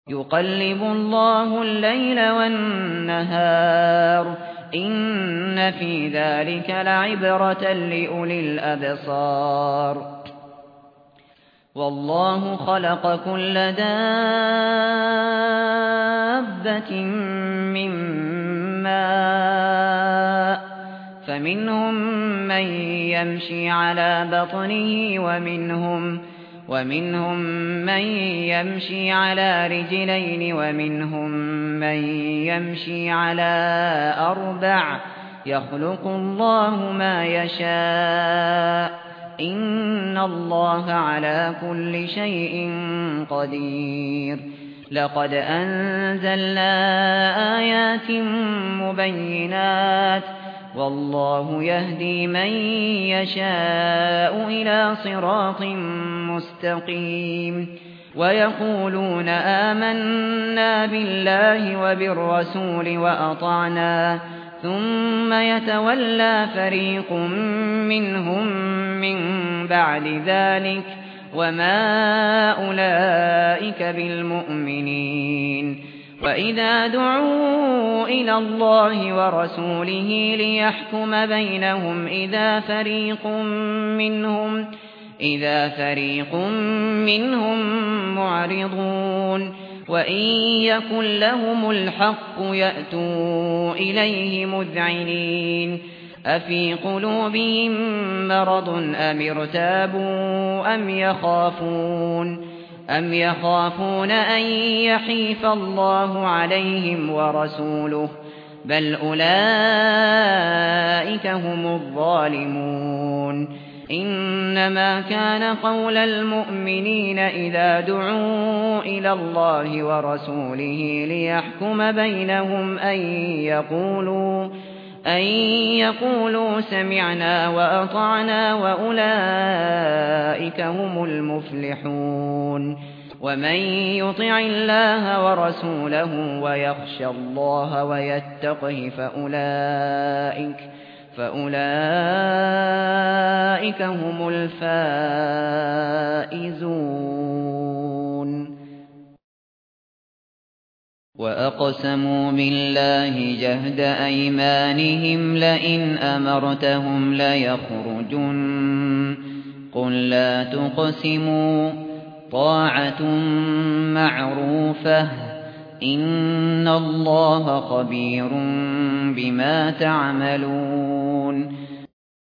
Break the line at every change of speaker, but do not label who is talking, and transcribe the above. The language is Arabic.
يقلب الله الليل والنهار إن في ذلك لعبرة لأولي الأبصار والله خلق كل دابة من ماء فمنهم من يمشي على بطنه ومنهم من يمشي على رجلين ومنهم من يمشي على 4 يخلق الله ما يشاء إن الله على كل شيء قدير لقد أنزلنا آيات مبينات والله يهدي من يشاء إلى صراط مستقيم ويقولون آمنا بالله وبالرسول وأطعنا ثم يتولى فريق منهم من بعد ذلك وما أولئك بالمؤمنين وإذا دعوا إلى الله ورسوله ليحكم بينهم إذا فريق منهم معرضون وإن يكن لهم الحق يأتوا إليه مذعنين أفي قلوبهم مرض أم ارتابوا أم يخافون أن يحيف الله عليهم ورسوله بل أولئك هم الظالمون إنما كان قول المؤمنين إذا دعوا إلى الله ورسوله ليحكم بينهم أن يقولوا سمعنا وأطعنا وأولئك هم المفلحون ومن يطع الله ورسوله ويخشى الله ويتقه فأولئك هم الفائزون وأقسموا بالله جهد أيمانهم لئن أمرتهم ليخرجن قل لا تقسموا طاعة معروفة إن الله خبير بما تعملون